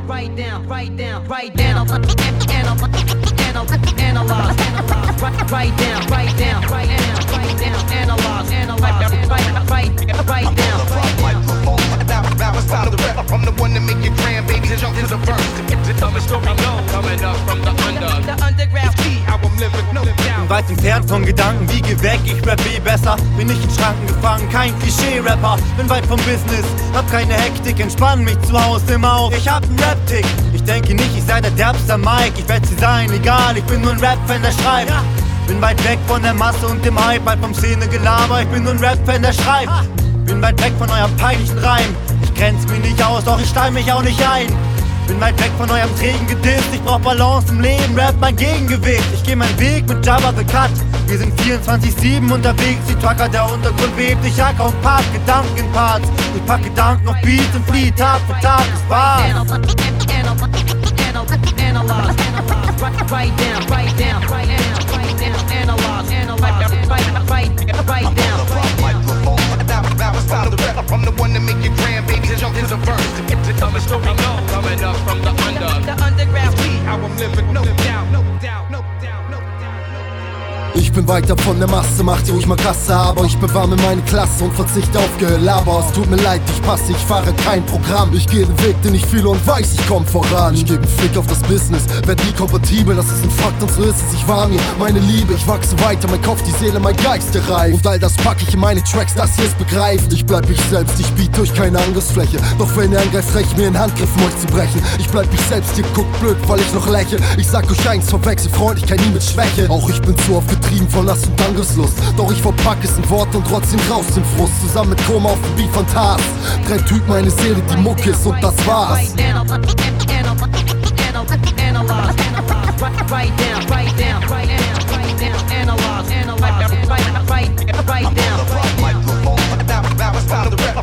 I'm the one to make your grandbaby jump to the verse. Tell the story known, coming up from the underground T, how I'm living, no doubt. Weit entfernt von Gedanken, wie geh weg, ich rap eh besser. Bin nicht in Schranken gefangen, kein Klischee-Rapper. Bin weit vom Business, hab keine Hektik, entspann mich zu Hause im Auch. Ich hab nen Rap-Tick, ich denke nicht, ich sei der derbste Mike. Ich werd sie sein, egal, ich bin nur ein Rap-Fan, der schreibt. Bin weit weg von der Masse und dem Hype, weit vom Szene-Gelaber. Ich bin nur ein Rap-Fan, der schreibt. Bin weit weg von eurem peinlichen Reim. Ich grenz mich nicht aus, doch ich stall mich auch nicht ein. Bin weit weg von eurem trägen Gediss. Ich brauch Balance im Leben, Rap mein Gegengewicht. Ich geh meinen Weg mit Jabba the Cut. Wir sind 24/7 unterwegs, die Trucker, der Untergrund bebt. Ich hack auf Part, Gedanken in Parts. Ich pack Gedanken auf Beats und flieh Tag für Tag, es war's. I'm the one to make your grandbaby jump to the verse. Tell the story known, coming up from the underground T, how I'm living, no doubt, no doubt, no doubt, no doubt. Ich bin weit ab von der Masse, mach dir ruhig mal Kasse, aber ich bewahre mir meine Klasse und verzichte auf Gelaber. Es tut mir leid, ich passe, ich fahre kein Programm. Ich gehe den Weg, den ich fühle und weiß, ich komm voran. Ich gebe einen Fick auf das Business, werd nie kompatibel, das ist ein Fakt und so ist es. Ich war mir meine Liebe, ich wachse weiter, mein Kopf, die Seele, mein Geist, der reift. Und all das pack ich in meine Tracks, das hier ist begreift. Ich bleib mich selbst, ich biete euch keine Angriffsfläche. Doch wenn ihr angreift, recht mir in Handgriff, um euch zu brechen. Ich bleib mich selbst, ihr guckt blöd, weil ich noch lächle. Ich sag euch eins, verwechsel Freundlichkeit nie mit Schwäche. Auch ich bin zu oft getrieben von Last und Angriffslust. Doch ich verpack es in Worte und trotzdem raus den Frust. Zusammen mit Koma auf dem Beat von Taz. Drei Typen, meine Seele, die Muck ist und das war's. Now it's time to rap.